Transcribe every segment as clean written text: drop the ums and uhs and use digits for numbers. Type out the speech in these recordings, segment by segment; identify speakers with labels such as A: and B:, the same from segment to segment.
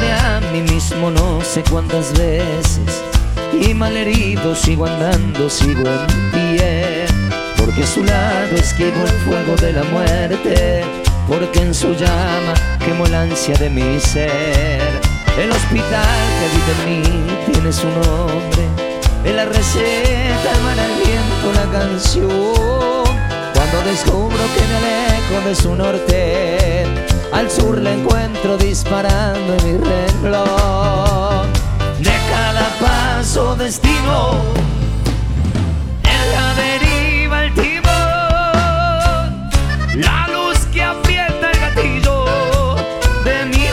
A: lloré a mí mismo no sé cuántas veces, y malherido sigo andando, sigo en pie, porque a su lado esquivo el fuego de la muerte, porque en su llama quemó el ansia de mi ser. El hospital que habita en mí tiene su nombre, en la receta, el mar, el viento, la canción. Cuando descubro que me alejo de su norte, al sur la encuentro disparando en mi renglón. De cada paso destino, en la deriva el timón, la luz que aprieta el gatillo de mi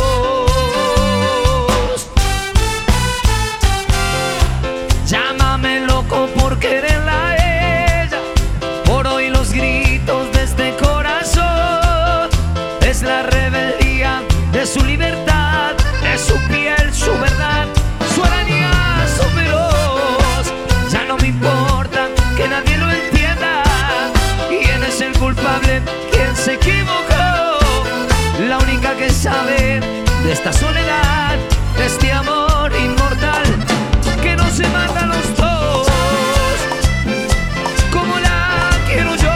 A: voz. Llámame loco por quererla a ella, por hoy los gritos de este corazón. Es la rebeldía de su libertad, de su piel, su verdad, su araña, su feroz. Ya no me importa que nadie lo entienda, quién es el culpable, quién se equivocó. La única que sabe de esta soledad, de este amor inmortal que no se mata a los dos, como la quiero yo.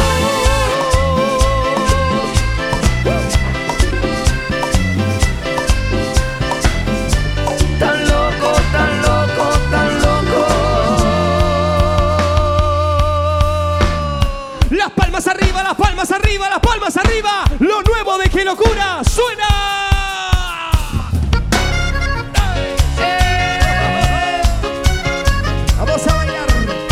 A: Tan loco, tan loco, tan loco.
B: Las palmas arriba, las palmas arriba, las palmas arriba. Lo nuevo de Qué Locura suena. Vamos a bailar.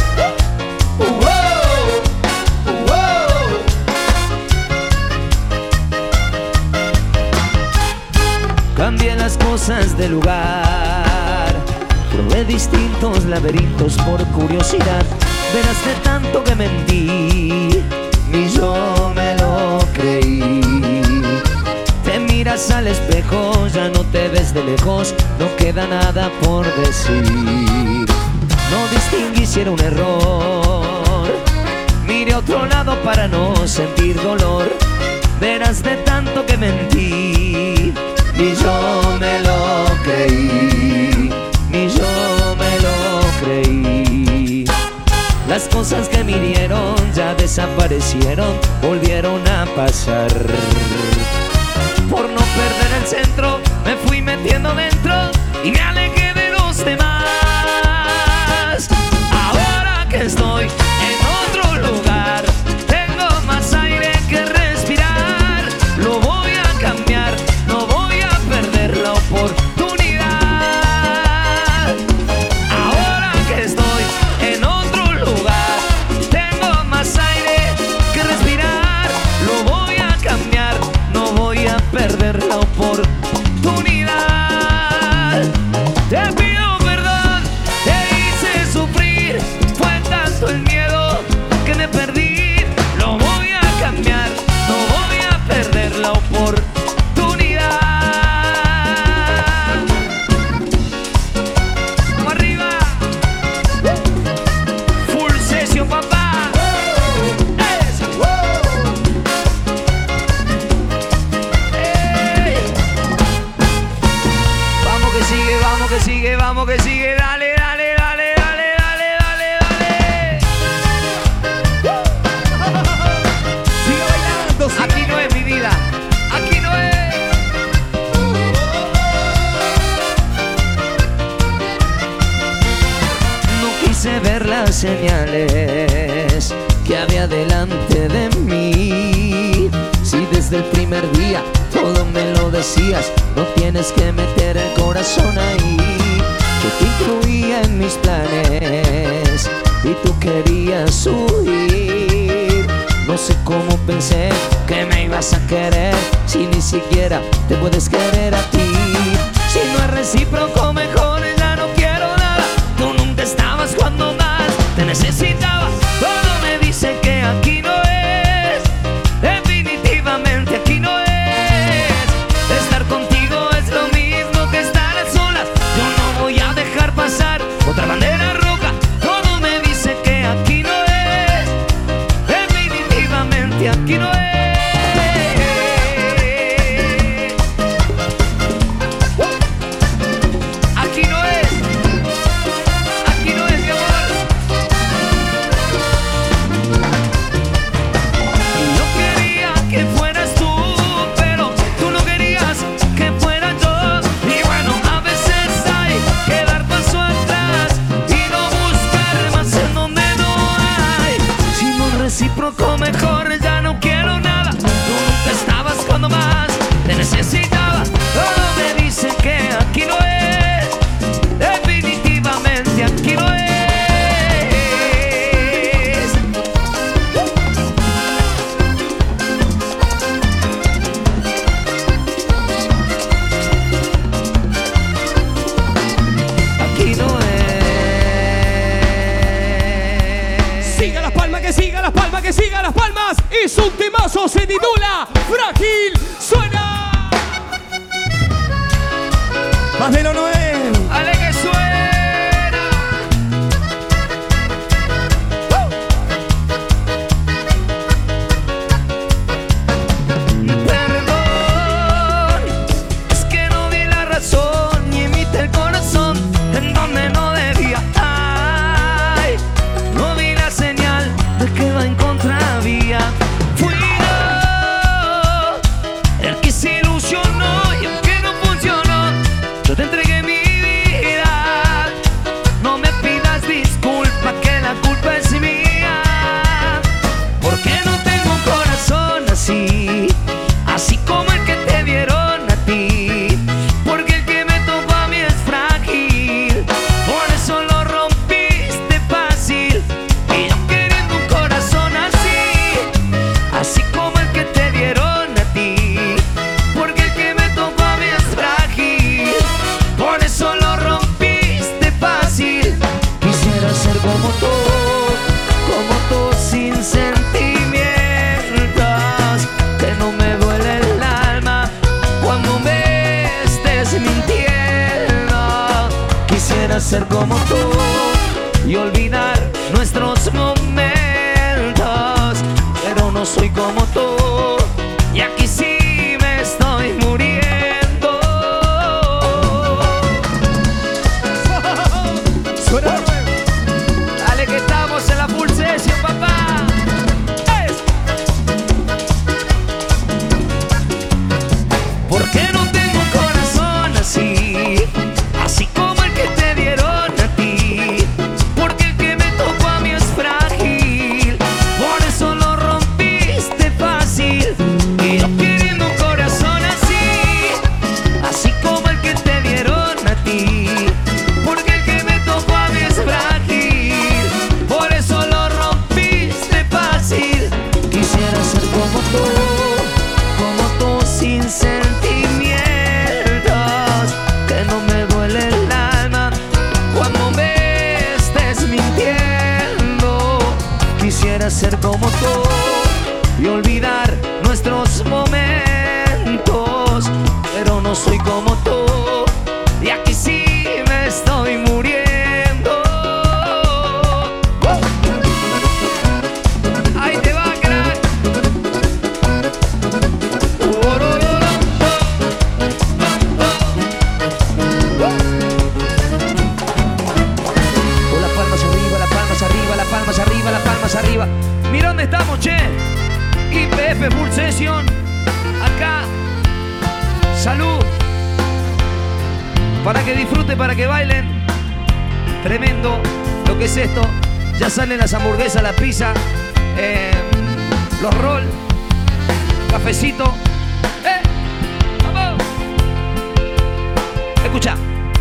A: Cambié las cosas de lugar, probé distintos laberintos por curiosidad. Verás de tanto que mentí, ni yo me lo creí. Te miras al espejo, ya no te ves de lejos, no queda nada por decir. No distinguí si era un error, miré a otro lado para no sentir dolor. Verás de tanto que mentí, ni yo me lo creí, ni yo me lo creí. Las cosas que me hirieron ya desaparecieron, volvieron a pasar. Por no perder el centro, me fui metiendo dentro y me alejé de los demás. Ahora que estoy en otro lugar, tengo más aire que respirar. Lo voy a cambiar, no voy a perder la oportunidad. Ahora que estoy en otro lugar, tengo más aire que respirar. Lo voy a cambiar, no voy a perder la oportunidad. Te pido perdón, te hice sufrir, fue tanto el miedo que me perdí. Lo voy a cambiar, no voy a perder la oportunidad. Vamos arriba, full session, papá. Eso. Ey. Vamos que sigue, vamos que sigue, vamos que sigue. Dale, dale, dale, dale, dale, dale, dale.
B: Sigue bailando, sigue.
A: Aquí no es mi vida, aquí no es. No quise ver las señales que había delante de mí. Si desde el primer día todo me lo decías, no tienes que meter el corazón ahí. Yo te incluía en mis planes y tú querías huir. No sé cómo pensé que me ibas a querer si ni siquiera te puedes querer a ti. Si no es recíproco, mejor ya no quiero nada. Tú nunca estabas cuando más te necesitaba. Todo me dice que aquí no es, definitivamente aquí no es. Estar contigo es lo mismo que estar a solas. Yo no voy a dejar pasar otra bandera roja. Todo me dice que aquí no es, definitivamente aquí no es.
B: que sigan las palmas y su temazo se titula Frágil. ¡Suena! Más de lo nuevo.
A: ¡Ale que suena! Perdón, es que no vi la razón y imité el corazón en donde no debía. Ay, no vi la señal de que va en contravía. Fui yo el que se ilusionó y el que no funcionó. Yo te entregué mi vida, no me pidas disculpa que la culpa es mía. Porque no tengo un corazón así, así como el que te dieron a ti. Porque el que me tocó a mí es frágil, por eso lo rompiste fácil. Y yo queriendo un corazón así, así como el que te dieron a ti. Porque el que me tocó a mí es frágil, por eso lo rompiste fácil. Quisiera ser como tú sin sentimientos, que no me duele el alma cuando me estés mintiendo. Quisiera ser como tú y olvidar nuestros momentos, pero no soy como tú y aquí sí me estoy muriendo.
B: Suena.
A: Dale que estamos en la full session, papá. ¿Por qué no tengo un corazón así, así como el que te dieron a ti? Porque el que me tocó a mí es frágil, por eso lo rompiste fácil. Y yo queriendo un corazón así, así como el que te dieron a ti. Porque el que me tocó a mí es frágil, por eso lo rompiste fácil. Quisiera ser como tú sin sentimientos, que no me duele el alma cuando me estés mintiendo. Quisiera ser como tú y olvidar nuestros momentos, pero no soy como tú y aquí sí me estoy muriendo. Ahí te va, crack. Las palmas arriba. Mira dónde estamos, che. IPF Full Session. Acá. Salud. Para que disfruten, para que bailen. Tremendo lo que es esto. Ya salen las hamburguesas, la pizza, los rolls, cafecito. ¡Vamos! Escucha.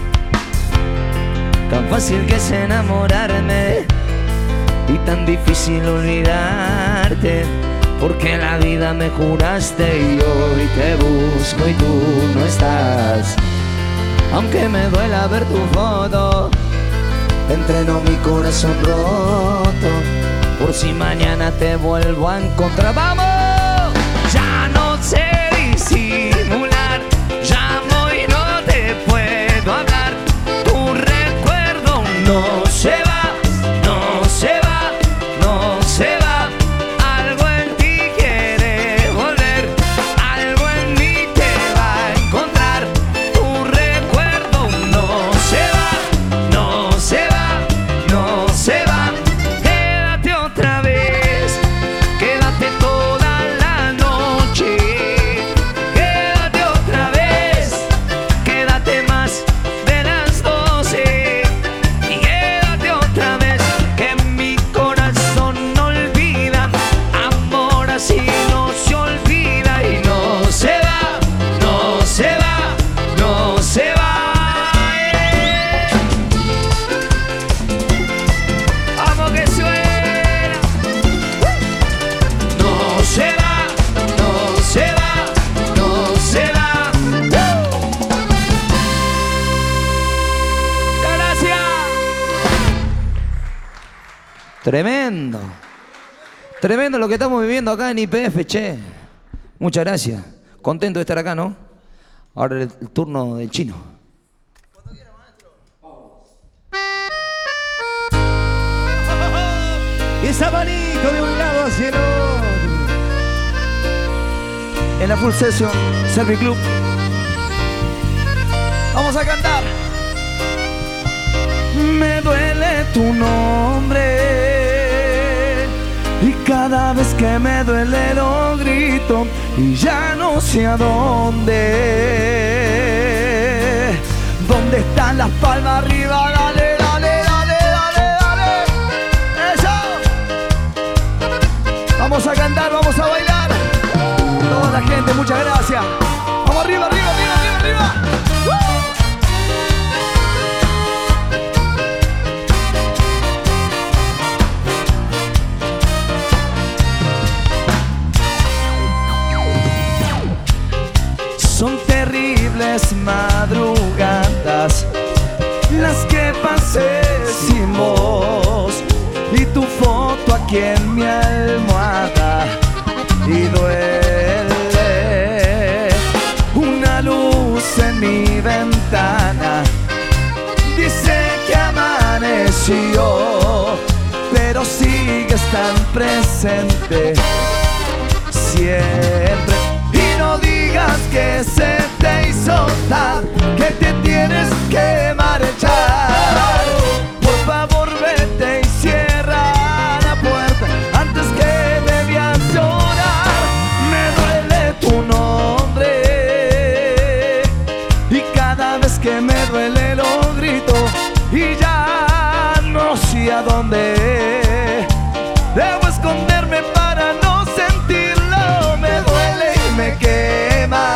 A: Tan fácil que es enamorarme y tan difícil olvidarte, porque la vida me juraste y hoy te busco y tú no estás. Aunque me duela ver tu foto, entreno mi corazón roto, por si mañana te vuelvo a encontrar. ¡Vamos! Ya no sé disimular, llamo y no te puedo hablar. Tu recuerdo no se va, no se va, no se va. Algo en ti quiere volver, algo en mí te va a encontrar. Tu recuerdo no se va, no se va, no se va. Quédate otra vez, quédate toda la noche. Quédate otra vez, quédate más de las 12. Y quédate otra vez, que mi corazón no olvida. Amor así no se olvida y no se va, no se va, no se va. Vamos que suena. No se va, no se va, no se va. Gracias. Tremendo. Tremendo lo que estamos viviendo acá en IPF, che. Muchas gracias. Contento de estar acá, ¿no? Ahora el turno del chino. Cuando quiera, maestro.
B: Ese abanico de un lado hacia el otro.
A: En la Full Session Selfie Club. Vamos a cantar. Me duele tu nombre y cada vez que me duele lo grito y ya no sé a dónde. ¿Dónde están las palmas arriba? Dale, dale, dale, dale, dale. Eso. Vamos a cantar, vamos a bailar. Toda la gente, muchas gracias. Vamos arriba, arriba, arriba, arriba, arriba. Son terribles madrugadas las que pasé sin voz y tu foto aquí en mi almohada y duele una luz en mi ventana. Dice que amaneció, pero sigues tan presente siempre. Y no digas que se te hizo tarde, que te tienes que marchar. Por favor vete y cierra la puerta antes que me veas llorar. Me duele tu nombre y cada vez que me duele lo grito y ya no sé a dónde debo esconderme para no sentirlo. Me duele y me quema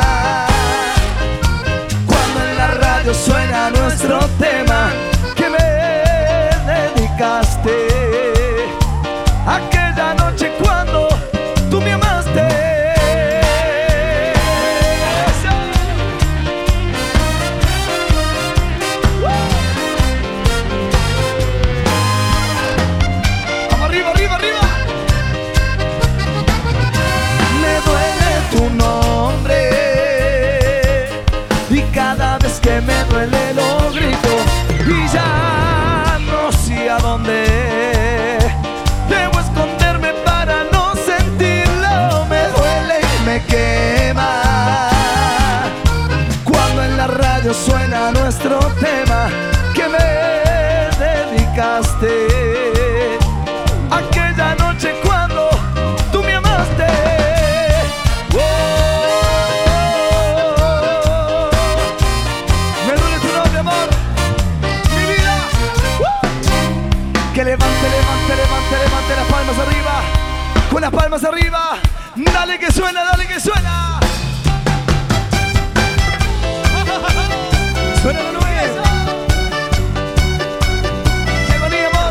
A: cuando en la radio suena nuestro tema que me dedicaste aquella noche cuando tú me amaste. Vamos arriba, arriba, arriba. Me duele tu nombre y cada vez que me duele lo grito y ya no sé a dónde debo esconderme para no sentirlo. Me duele y me quema cuando en la radio suena nuestro tema que me dedicaste aquella noche cuando tú me amaste. Me duele tu nombre, amor, mi vida. Que levante, levante, levante, levante las palmas arriba. Con las palmas arriba. Dale que suena, dale que suena. Suena la nube. Qué bonito, amor.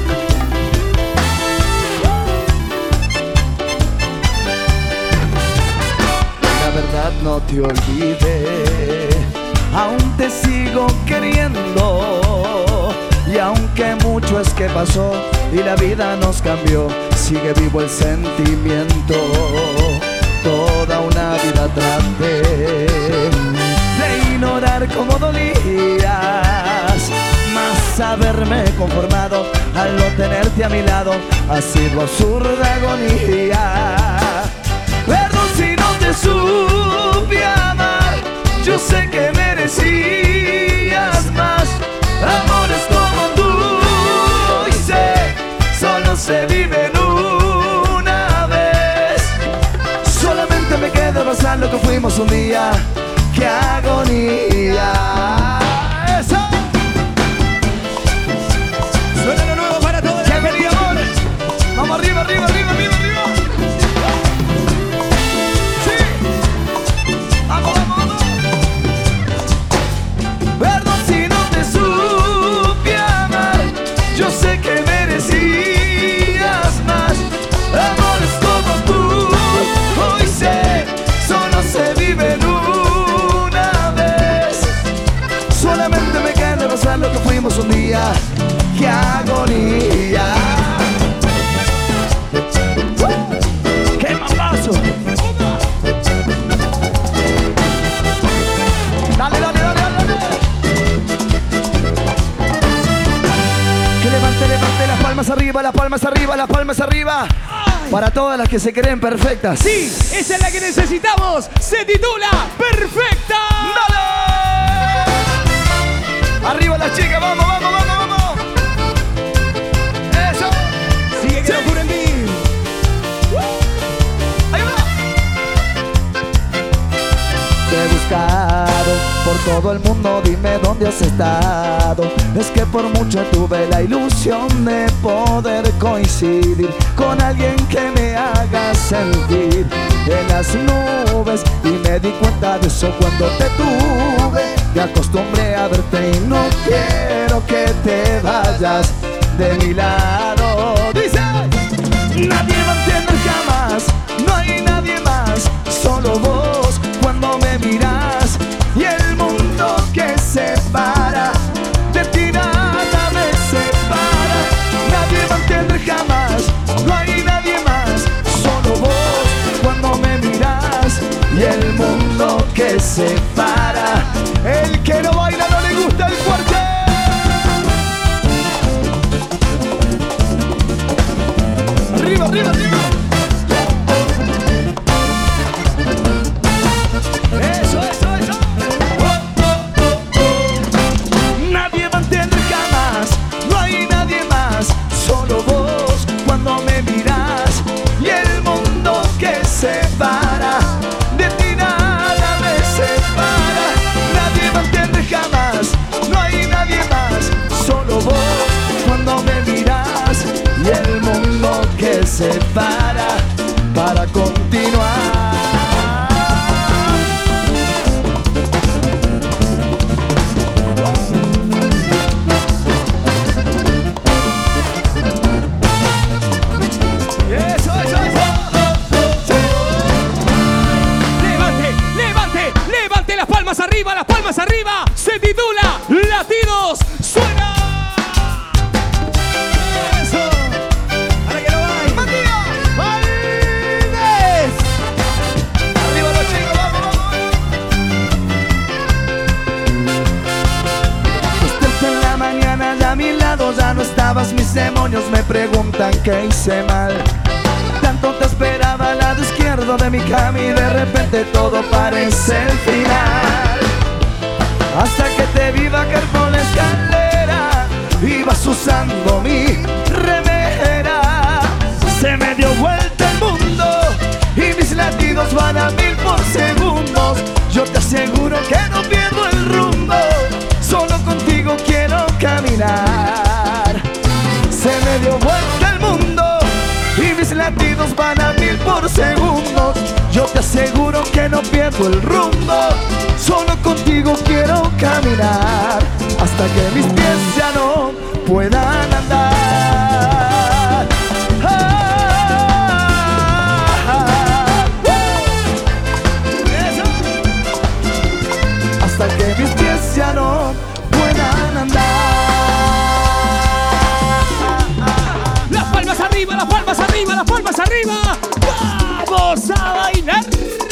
A: La verdad no te olvidé, aún te sigo queriendo. Y aunque mucho es que pasó y la vida nos cambió, sigue vivo el sentimiento. Toda una vida traté de ignorar cómo dolías, mas haberme conformado al no tenerte a mi lado ha sido absurda agonía. Perdón si no te supe amar, yo sé que merecías más. Amores como tú y sé, solo se viven una vez. Solamente me queda abrazar lo que fuimos un día. ¡Qué agonía! ¡Eso! Suena lo nuevo para todos. ¡Qué querido amor! ¡Vamos arriba, arriba, arriba, arriba, arriba! ¡Sí! ¡Vamos, vamos, vamos! Perdón si no te supe amar, yo sé que merecías más. Amores como tú, hoy sé, solo se viven una vez. Solamente me queda abrazar lo que fuimos un día. ¡Qué agonía!
C: palmas arriba, las palmas arriba, las palmas arriba. Para todas las que se creen perfectas.
B: Sí, esa es la que necesitamos. Se titula Perfecta.
C: ¡Dale! Arriba las chicas, vamos, vamos, vamos, vamos. Eso.
B: Sigue que locura en mí.
C: Ahí va. Te he buscado por todo el mundo, dime dónde has estado. Es que por mucho tuve la ilusión de poder coincidir con alguien que me haga sentir en las nubes. Y me di cuenta de eso cuando te tuve. Me acostumbré a verte y no quiero que te vayas de mi lado. Dice, nadie va a entender jamás, no hay nadie más, solo vos cuando me miras. Y el mundo que separa de ti nada me separa. Nadie va a entender jamás, no hay nadie más, solo vos cuando me miras. Y el mundo que separa, el que no baila no le gusta el cuartel. Arriba, arriba, arriba. Eso, eso, eso. Nadie va a entender jamás, no hay nadie más, solo vos cuando me miras. Y el mundo que separa de ti nada me separa. Nadie va a entender jamás, no hay nadie más, solo vos cuando me miras. Y el mundo que separa para continuar. Eso, eso, eso.
B: Levante, levante, levante las palmas arriba, las palmas arriba. Se titula Latidos Suena. Eso. Ahora que lo baile.
C: ¡Matías!
B: ¡Valdés!
C: Arriba los chicos, vamos, vamos. Despierto en la mañana y a mi lado ya no estabas. Mis demonios me preguntan qué hice mal. Tanto te esperaba al lado izquierdo de mi cama y de repente todo parece el final. Hasta que te vi bajar por la escalera, ibas usando mi remera. Se me dio vuelta el mundo y mis latidos van a 1000 por segundos. Yo te aseguro que no pierdo el rumbo, solo contigo quiero caminar. Se me dio vuelta el mundo y mis latidos van a 1000 por segundos. Yo te aseguro que no pierdo el rumbo, solo contigo quiero caminar hasta que mis pies ya no puedan andar. Hasta que mis pies ya no puedan andar.
B: Las palmas arriba, las palmas arriba, las palmas arriba. ¡Vamos a bailar!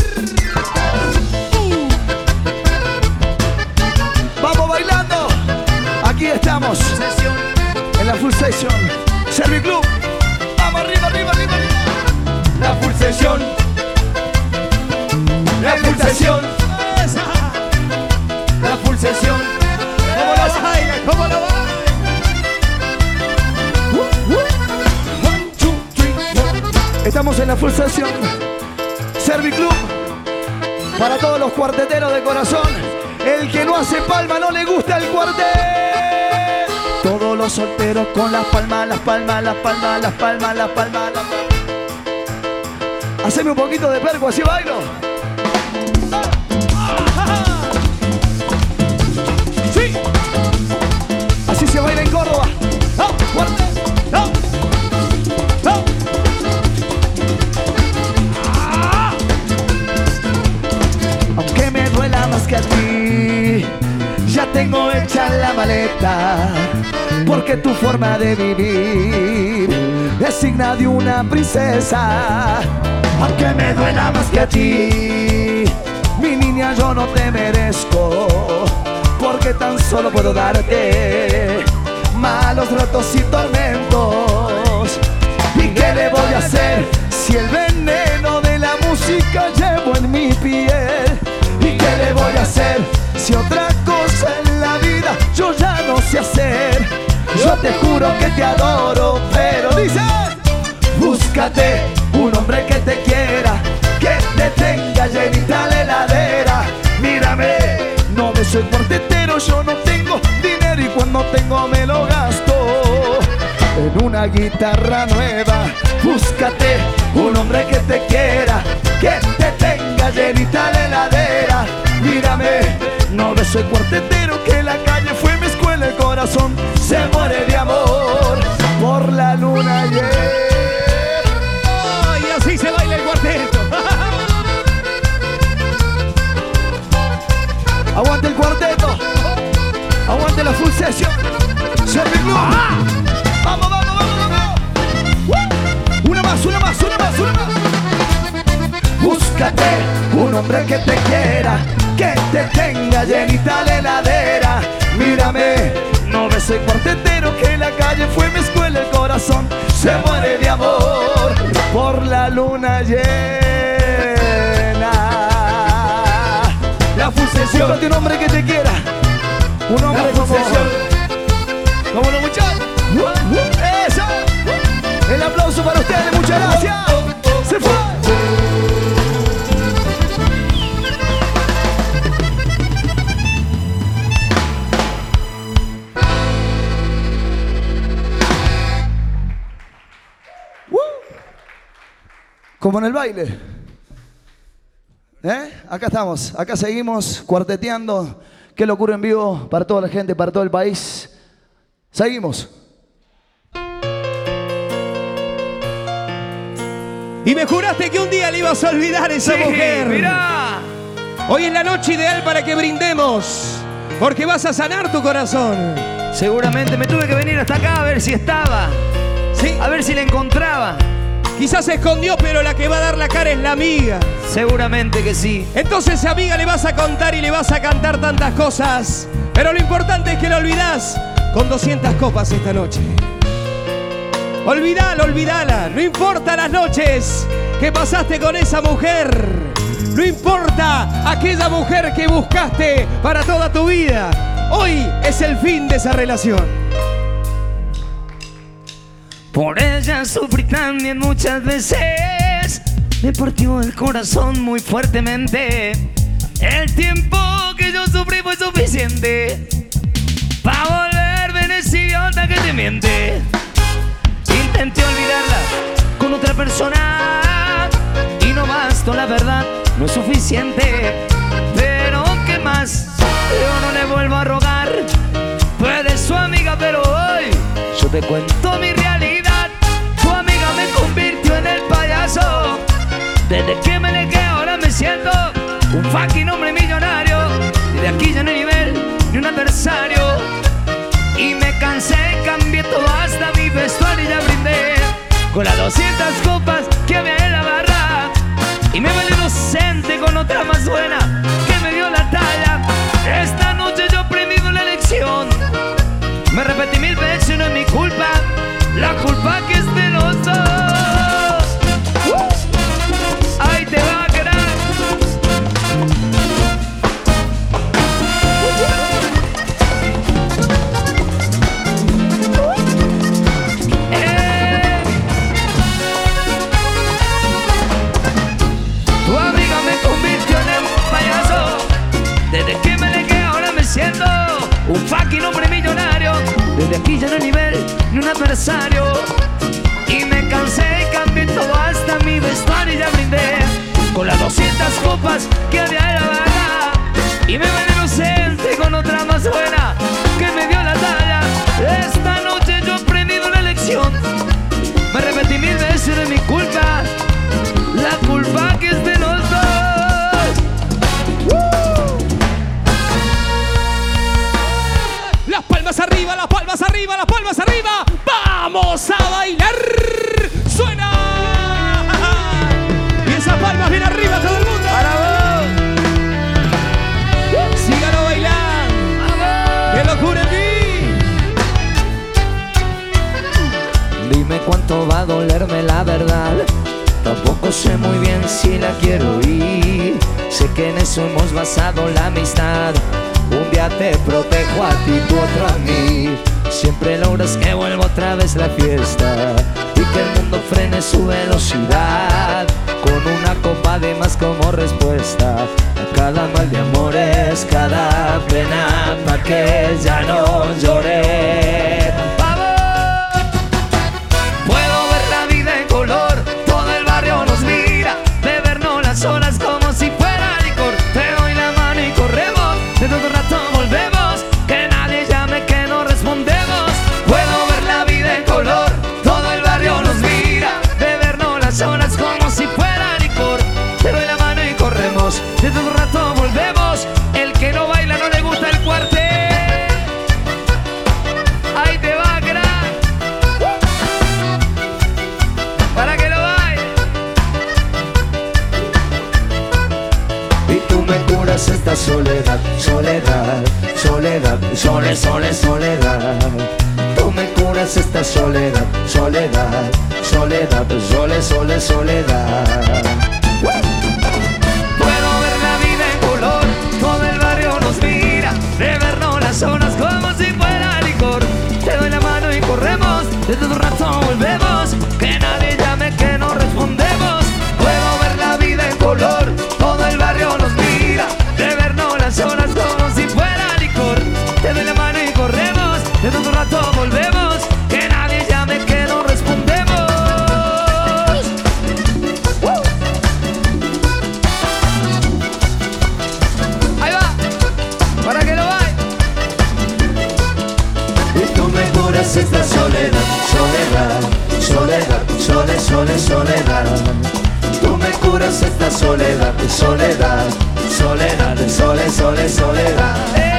C: Vamos bailando. Aquí estamos en la Full Session Serviclub. Vamos arriba, arriba, arriba, arriba. La Full Session. La Full Session. La Full Session.
B: ¿Cómo lo baila? ¿Cómo lo baila?
C: Estamos en la Full Session Serviclub. Para todos los cuarteteros de corazón, el que no hace palma no le gusta el cuartet. Todos los solteros con las palmas, las palmas, las palmas, las palmas, las palmas, las palmas. Haceme un poquito de perco, así bailo.
B: ¡Sí!
C: Así se baila en Córdoba. ¡Oh, cuartet! ¡Oh! ¡Oh! Aunque me duela más que a ti, ya tengo hecha la maleta, porque tu forma de vivir es digna de una princesa. Aunque me duela más que a ti, mi niña, yo no te merezco, porque tan solo puedo darte malos ratos y tormentos. otra cosa en la vida yo ya no sé hacer. Yo te juro que te adoro, pero dice: búscate un hombre que te quiera, que te tenga llenita la heladera. Mírame, no me soy portetero, yo no tengo dinero y cuando tengo me lo gasto en una guitarra nueva. Búscate un hombre que te quiera, que te tenga llenita la heladera. Mírame, no me soy cuartetero, que la calle fue mi escuela, el corazón se muere de amor por la luna ayer.
B: Y así se baila el cuarteto.
C: Aguante el cuarteto, aguante la full session. Vamos, vamos, vamos, vamos. Una más, una más, una más, una más. Búscate un hombre que te quiera, que te tenga llenita la heladera. Mírame, no me soy cuartetero, que la calle fue mi escuela, el corazón se muere de amor por la luna llena. La full sesión. Búscate un hombre que te quiera, un hombre como los muchachos. ¡Eso! El aplauso para ustedes, muchas gracias. Se fue. Como en el baile. Acá estamos, acá seguimos cuarteteando. Qué locura en vivo para toda la gente, para todo el país. Seguimos.
B: Y me juraste que un día le ibas a olvidar a esa mujer.
A: Mirá.
B: Hoy es la noche ideal para que brindemos, porque vas a sanar tu corazón.
A: Seguramente me tuve que venir hasta acá a ver si estaba.
B: Sí.
A: A ver si la encontraba.
B: Quizás se escondió, pero la que va a dar la cara es la amiga.
A: Seguramente que sí.
B: Entonces, amiga, le vas a contar y le vas a cantar tantas cosas, pero lo importante es que la olvidás con 200 copas esta noche. Olvidala, olvidala. No importa las noches que pasaste con esa mujer. No importa aquella mujer que buscaste para toda tu vida. Hoy es el fin de esa relación.
A: Por ella sufrí también muchas veces. Me partió el corazón muy fuertemente. El tiempo que yo sufrí fue suficiente para volverme en ese idiota que te miente. Intenté olvidarla con otra persona y no bastó, la verdad, no es suficiente. Pero ¿qué más? Yo no le vuelvo a rogar. Puede su amiga, pero hoy yo te cuento mi realidad. Tu amiga me convirtió en el payaso. Desde que me alejé ahora me siento un fucking hombre millonario. Desde aquí ya no hay nivel ni un adversario. Y me cansé, cambié todo hasta mi vestuario y ya brindé con las 200 copas que había en la barra. Y me valió inocente con otra más buena que me dio la talla. Esta noche yo aprendí la lección. Me repetí 1000 veces y no es mi culpa. La culpa que es de los dos. Ahí te va a quedar. Tu amiga me convirtió en un payaso. Desde que me alejé ahora me siento un fucking hombre millonario. Desde aquí ya no hay nivel ni un adversario. Y me cansé y cambié todo hasta mi vestuario y ya brindé con las 200 copas que había en la barra. Y me ven inocente con otra más buena que me dio la talla. Esta noche yo he aprendido la lección. Me repetí 1000 veces, no es mi culpa. La culpa que es de los dos.
B: Las palmas arriba, las palmas arriba, las palmas arriba. ¡Vamos a bailar! ¡Suena! Y esas palmas bien arriba todo el mundo.
A: ¡Para vos!
B: Sígalo bailando. ¡Qué locura en ti!
A: Dime cuánto va a dolerme la verdad. Tampoco sé muy bien si la quiero ir. Sé que en eso hemos basado la amistad. Un día te protejo a ti, tú otro a mí. Siempre logras que vuelva otra vez la fiesta y que el mundo frene su velocidad, con una copa de más como respuesta a cada mal de amores, cada pena, pa' que ya no llore. ¡Vamos! Puedo ver la vida en color, todo el barrio nos mira, bebernos las olas como si fuera licor. Te doy la mano y corremos, de todo rato volvemos, que nadie llame que no respondemos. Puedo ver la vida en color, todo el barrio nos mira, bebernos las olas como si fuera licor. Te doy la mano y corremos, de todo rato volvemos. El que no baila no le gusta el cuartel. Ahí te va, crack, para que lo baile. Y tú me curas esta soledad, soledad, soledad, soledad. Tú me curas esta soledad, soledad, soledad, soledad. Puedo ver la vida en color, todo el barrio nos mira, bebernos las olas como si fuera licor. Te doy la mano y corremos, de todo rato volvemos, que nadie llame que no respondemos. Puedo ver la vida en color, todo el barrio nos mira, bebernos las olas como si fuera licor. Te doy la mano y corremos, de todo rato volvemos, que nadie llame que no respondemos. Ahí va, para que lo vaya. Y tú me curas esta soledad, soledad, soledad, soledad. Tú me curas esta soledad, soledad, soledad, soledad.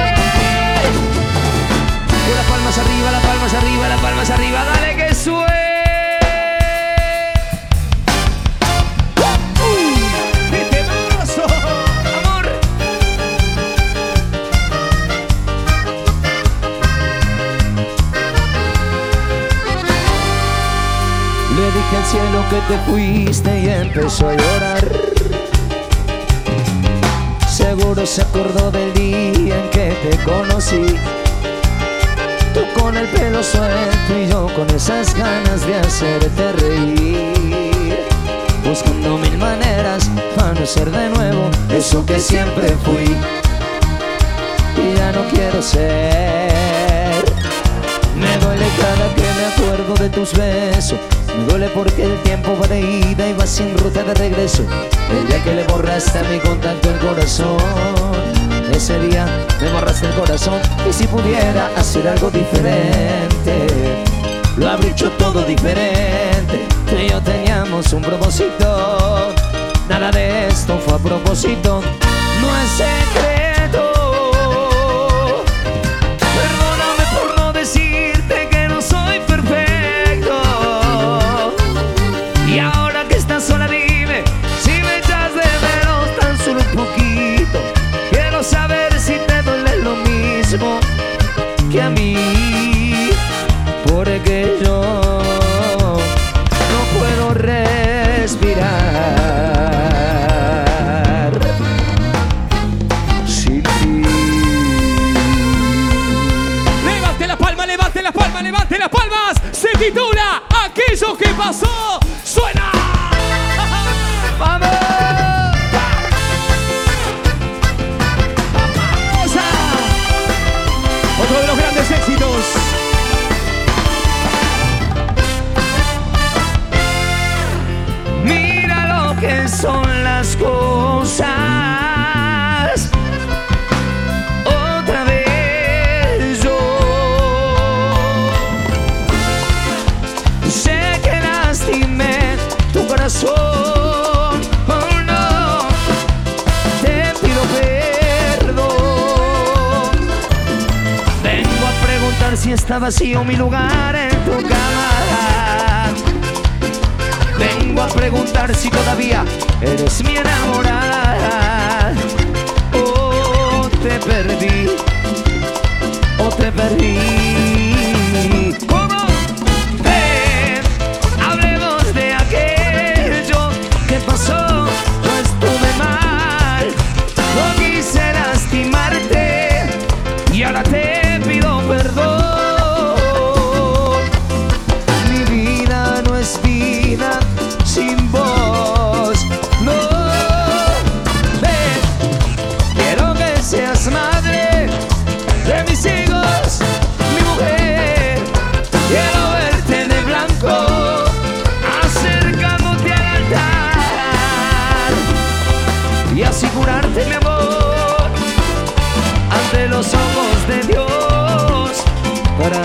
A: Las palmas arriba, las palmas arriba, las palmas arriba, dale que suene. ¡Qué temazo! ¡Amor! Le dije al cielo que te fuiste y empezó a llorar. Seguro se acordó del día en que te conocí. Tú con el pelo suelto y yo con esas ganas de hacerte reír, buscando mil maneras para no ser de nuevo eso que siempre fui y ya no quiero ser. Me duele cada que me acuerdo de tus besos, me duele porque el tiempo va de ida y va sin ruta de regreso. El día que le borraste a mi contacto el corazón, ese día me borraste el corazón. Y si pudiera hacer algo diferente, lo habría hecho todo diferente. Tú y yo teníamos un propósito, nada de esto fue a propósito. No es secreto, perdóname por no decirte que no soy perfecto. Y ahora que estás sola dime si me echas de menos tan solo un poquito. Quiero saber si te duele lo mismo que a mí, porque yo no puedo respirar sin ti.
B: Levante la palma, levante la palma, levante las palmas. Se titula Aquello que pasó. ¡Suena!
A: ¡Vamos!
B: Otro de los grandes éxitos.
A: Mira lo que son las cosas. Otra vez yo sé que lastimé tu corazón. Oh no, te pido perdón. Vengo a preguntar si está vacío mi lugar en tu cama. Vengo a preguntar si todavía eres mi enamorada. Oh, te perdí, oh, te perdí. ¿Cómo? Hablemos de aquello que pasó. No estuve mal, no quise lastimarte.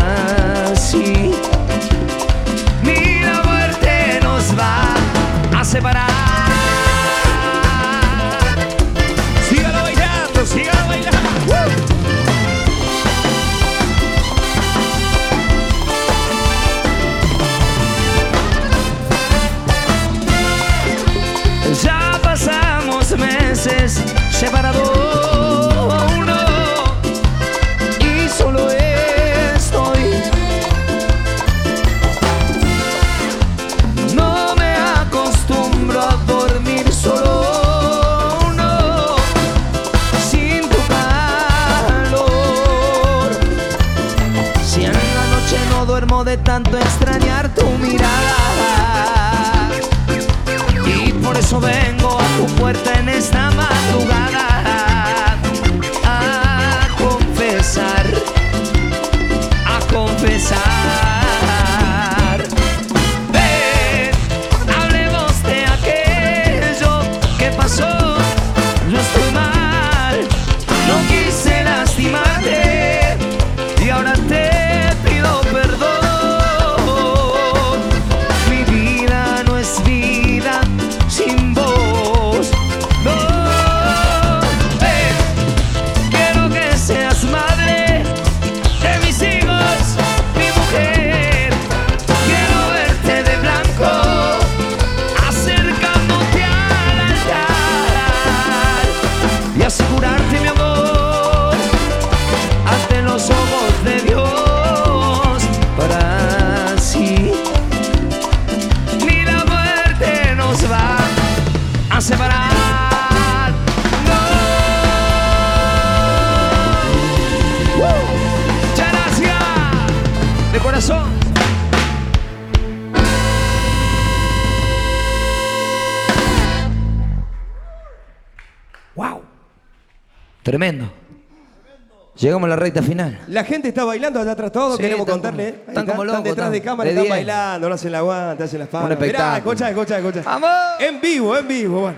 A: así. Ni la muerte nos va a separar.
B: Sígalo bailando, sígalo bailando.
A: Ya pasamos meses separados uno y solo estoy. No me acostumbro a dormir solo uno sin tu calor. Si en la noche no duermo de tanto extrañar tu mirada, por eso vengo a tu puerta en esta madrugada a confesar, a confesar. Ven, hablemos de aquello que pasó. Yo estoy mal, no quise lastimarte y ahora te pido perdón. Mi vida no es vida sin vos, no. Quiero que seas madre de mis hijos, mi mujer. Quiero verte de blanco acercándote al altar y asegurarte mi amor ante los ojos de Dios para así ni la muerte nos va a separar. No. Muchas gracias de corazón. Wow, tremendo. Llegamos a la recta final.
B: La gente está bailando allá atrás, todos
A: Sí,
B: queremos
A: están
B: contarle.
A: como-
B: Ahí
A: están como locos,
B: detrás de
A: están
B: cámara,
A: de
B: están
A: 10.
B: bailando, no hacen la aguante, hacen las palmas.
A: Un espectáculo.
B: Mirá, escucha.
A: ¡Vamos!
B: En vivo, bueno.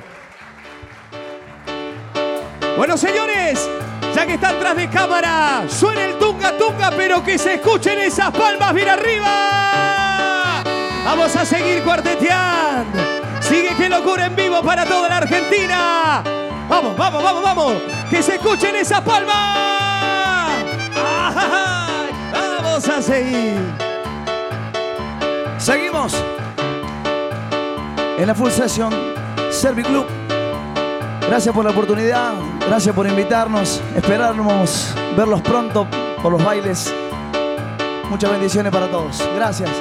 B: Bueno, señores, ya que están tras de cámara, suena el tunga tunga, pero que se escuchen esas palmas bien arriba. Vamos a seguir cuarteteando. Sigue Qué Locura en vivo para toda la Argentina. Vamos. Que se escuchen esas palmas. ¡Ay! Vamos a seguir.
C: Seguimos en la Full Session Serviclub. Gracias por la oportunidad, gracias por invitarnos. Esperamos verlos pronto por los bailes. Muchas bendiciones para todos. Gracias.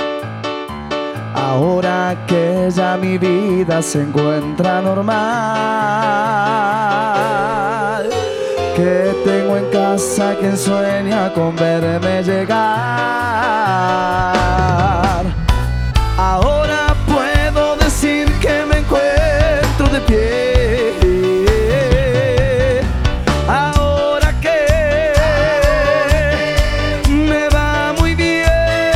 C: Ahora que ya mi vida se encuentra normal, que tengo en casa quien sueña con verme llegar. Ahora puedo decir que me encuentro de pie. Ahora que me va muy bien.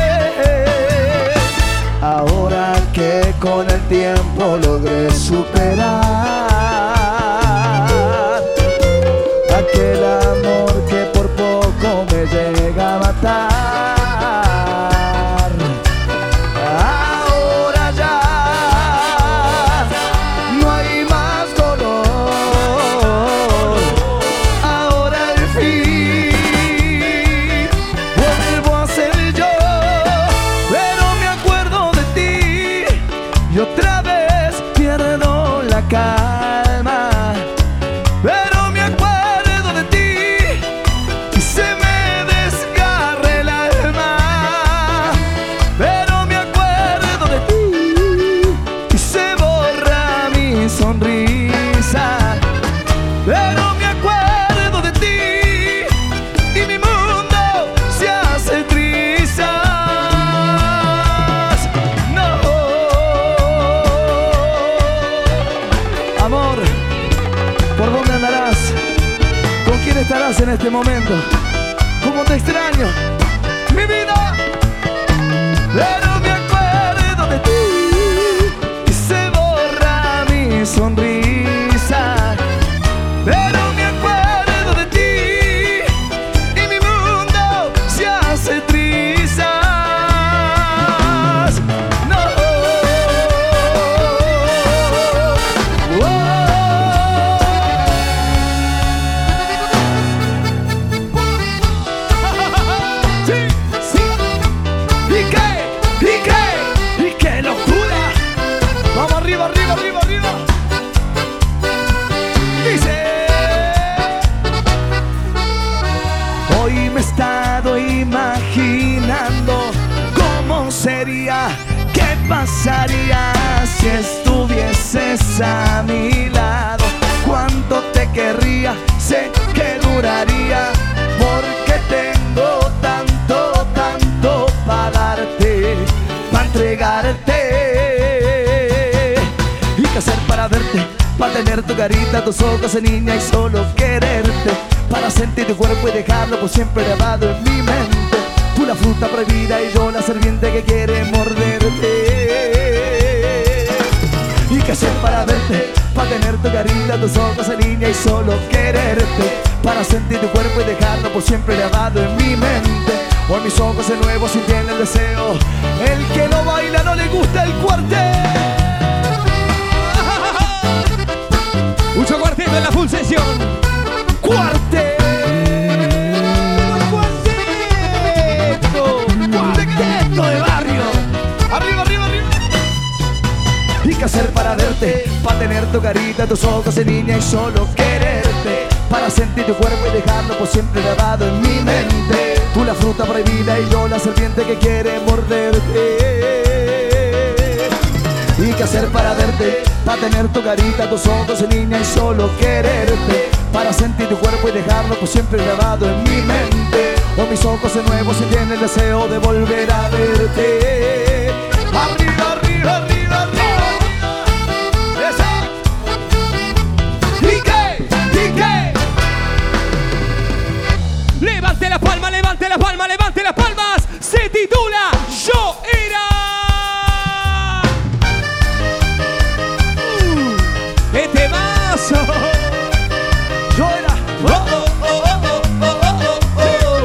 C: Ahora que con el tiempo logré superar aquel amor que por poco me llega a matar. Ahora ya no hay más dolor. Ahora al fin vuelvo a ser yo, pero me acuerdo de ti y otra vez pierdo la calma. Pero me acuerdo de ti y se me desgarra el alma. Pero me acuerdo de ti y se borra mi sonrisa. Pero me acuerdo de ti y mi mundo se hace trizas. No, amor, ¿por dónde andarás? ¿Con quién estarás en este momento? ¿Cómo te extraño? Mi vida. Pero me acuerdo de ti y se borra mi sonrisa. Pero me acuerdo de ti y mi mundo se hace triste. solo. ¿Cómo sería? ¿Qué pasaría si estuvieses a mi lado? ¿Cuánto te querría? Sé que duraría, porque tengo tanto, tanto para darte, para entregarte. ¿Y qué hacer para verte? Para tener tu carita, tus ojos de niña y solo quererte, para sentir tu cuerpo y dejarlo por siempre grabado en mi mente. Tú la fruta prohibida y yo la serpiente que quiere morderte. ¿Y qué hacer para verte? Para tener tu carita, tus ojos de niña y solo quererte, para sentir tu cuerpo y dejarlo por siempre grabado en mi mente. Hoy mis ojos de nuevo si tienen el deseo. El que no baila no le gusta el cuartel.
B: Mucho cuarteto en la full sesión.
C: Cuarteto, cuarteto de barrio. Arriba, arriba, arriba. ¿Y qué hacer para verte? Para tener tu carita, tus ojos de niña y solo quererte, para sentir tu cuerpo y dejarlo por siempre grabado en mi mente. Tú la fruta prohibida y yo la serpiente que quiere morderte. ¿Y qué hacer para verte? Para tener tu carita, tus ojos de niña y solo quererte, para sentir tu cuerpo y dejarlo por siempre grabado en mi mente. O mis ojos de nuevo si tienen el deseo de volver a verte. Arriba, arriba, arriba, arriba. Esa. ¿Y qué? ¿Y qué?
B: Levante la palma, levante la palma, levante las palmas. Se titula Yo Era. ¡Qué temazo!
C: Yo era.
B: Oh, oh, oh, oh, oh, oh, oh, oh.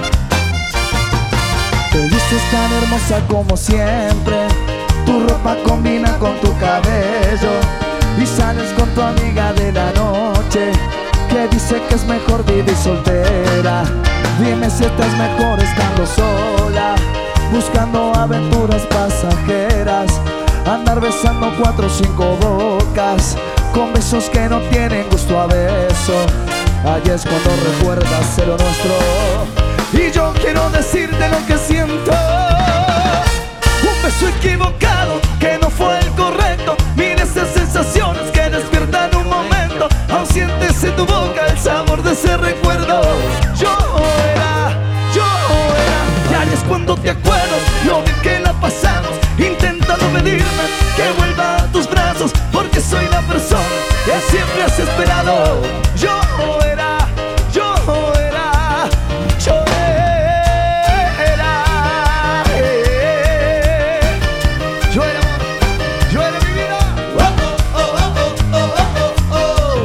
C: Te vistes tan hermosa como siempre, tu ropa combina con tu cabello, y sales con tu amiga de la noche, que dice que es mejor vivir soltera. Dime si estás mejor estando sola, buscando aventuras pasajeras, andar besando 4 o 5 bocas, con besos que no tienen gusto a beso. Ahí es cuando recuerdas ser lo nuestro, y yo quiero decirte lo que siento. Un beso equivocado que no fue el correcto, miles de sensaciones que despiertan un momento. Aún sientes en tu boca el sabor de ese recuerdo. Yo era, y ahí es cuando te acuerdas lo bien que la pasamos, intentando pedirme que vuelva a tus brazos, porque soy la persona que siempre has esperado. Yo era, yo era, yo era, yo era, yo era mi vida. Oh, oh, oh, oh, oh, oh, oh.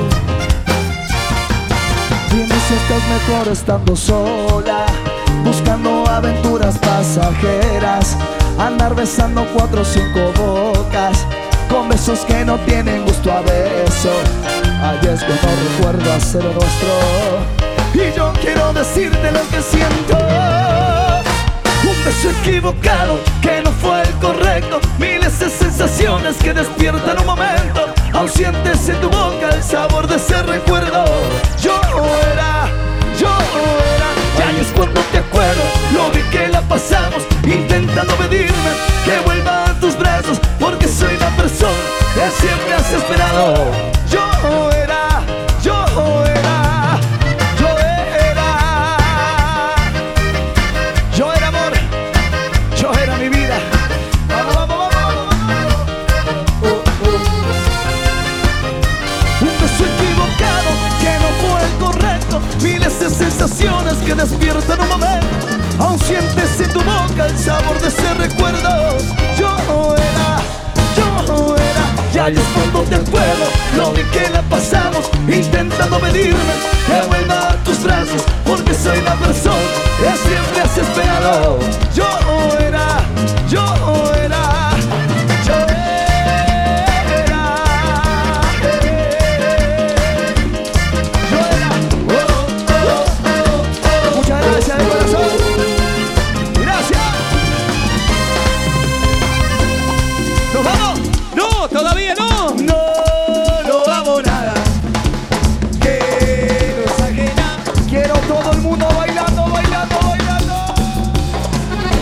C: Dime si estás mejor estando sola, buscando aventuras pasajeras, andar besando 4 o 5 bocas, con besos que no tienen gusto a beso. Ahí es cuando recuerdo hacer lo nuestro, y yo quiero decirte lo que siento. Un beso equivocado que no fue el correcto, miles de sensaciones que despiertan un momento. Aún sientes en tu boca el sabor de ese recuerdo. Yo era, y ahí es cuando te acuerdo lo bien que la pasamos, intentando pedirme que vuelva a tus brazos, porque soy la persona que siempre has esperado. Yo era, yo era, yo era, yo era amor, yo era mi vida. Vamos, vamos, vamos, vamos. Un beso equivocado que no fue el correcto, miles de sensaciones que despiertan un momento. Aún sientes en tu boca el sabor de ese recuerdo. Yo era, y ahí es cuando te acuerdo lo bien que la pasamos, intentando pedirme que vuelva a tus brazos, porque soy la persona que siempre has esperado. Yo era, yo era, yo era, yo era. Muchas gracias de corazón. Gracias. ¿Nos vamos?
B: ¡No! ¡Todavía no!
C: No, no vamos nada. Que nos ajena. Quiero todo el mundo bailando, bailando, bailando.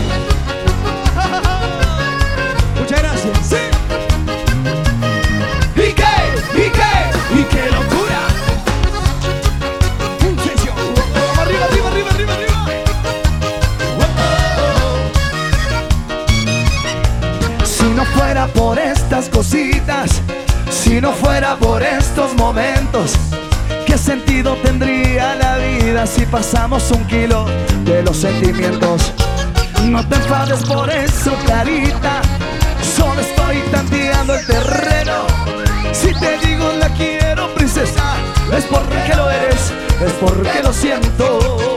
C: Si no fuera por estos momentos, ¿qué sentido tendría la vida si pasamos 1 kilo de los sentimientos? No te enfades por eso, carita, solo estoy tanteando el terreno. Si te digo la quiero, princesa, es porque lo eres, es porque lo siento.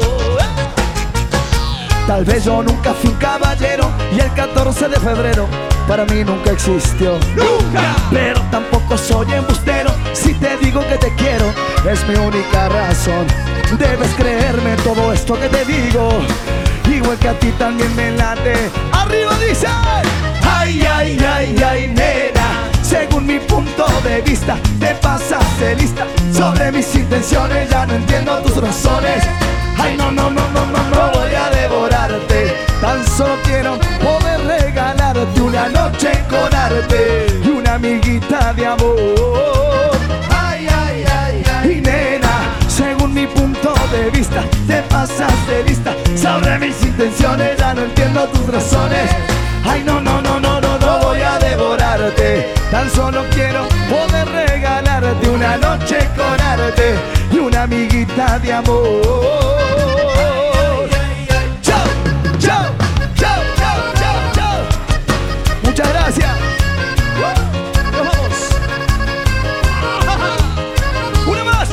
C: Tal vez yo nunca fui un caballero y el 14 de febrero para mí nunca existió.
B: ¡Nunca!
C: Pero tampoco soy embustero. Si te digo que te quiero, es mi única razón. Debes creerme todo esto que te digo, igual que a ti también me late. Arriba dice: ay, ay, ay, ay, nena, según mi punto de vista te pasaste lista. Sobre mis intenciones ya no entiendo tus razones. Ay, no, no, no, no, no, no voy a devorarte. Tan solo quiero poder regalarte una noche con arte y una amiguita de amor. Ay, ay, ay, ay. Y nena, según mi punto de vista te pasaste lista. Sobre mis intenciones ya no entiendo tus razones. Ay, no, no, no, no, no, no voy a devorarte. Tan solo quiero poder regalarte una noche con arte y una amiguita de amor. Chao, chao, chao, chao, chao, chao. Muchas gracias. Nos vamos. Una más.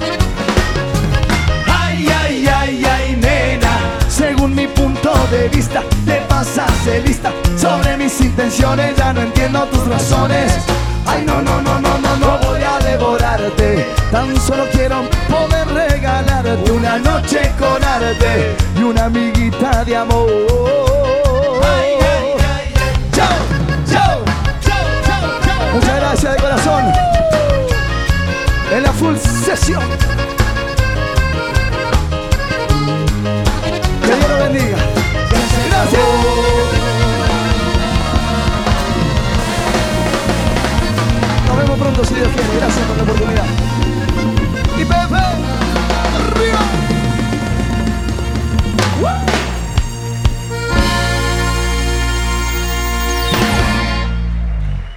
C: Ay, ay, ay, ay, nena, según mi punto de vista te pasaste lista. Sobre mis intenciones ya no entiendo tus razones. Ay, no, no, no, no, no, no voy a devorarte. Tan solo quiero poder regalarte una noche con arte y una amiguita de amor. Ay, ay, ay, ay. Chao, chao, chao, chao, chao. Muchas gracias de corazón. En la full sesión. Que Dios lo bendiga. Gracias. Nos vemos pronto si Dios quiere. Gracias por la oportunidad. Y Pepe, arriba.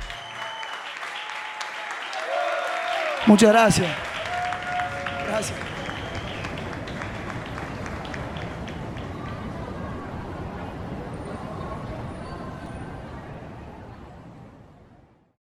C: Muchas gracias. Gracias.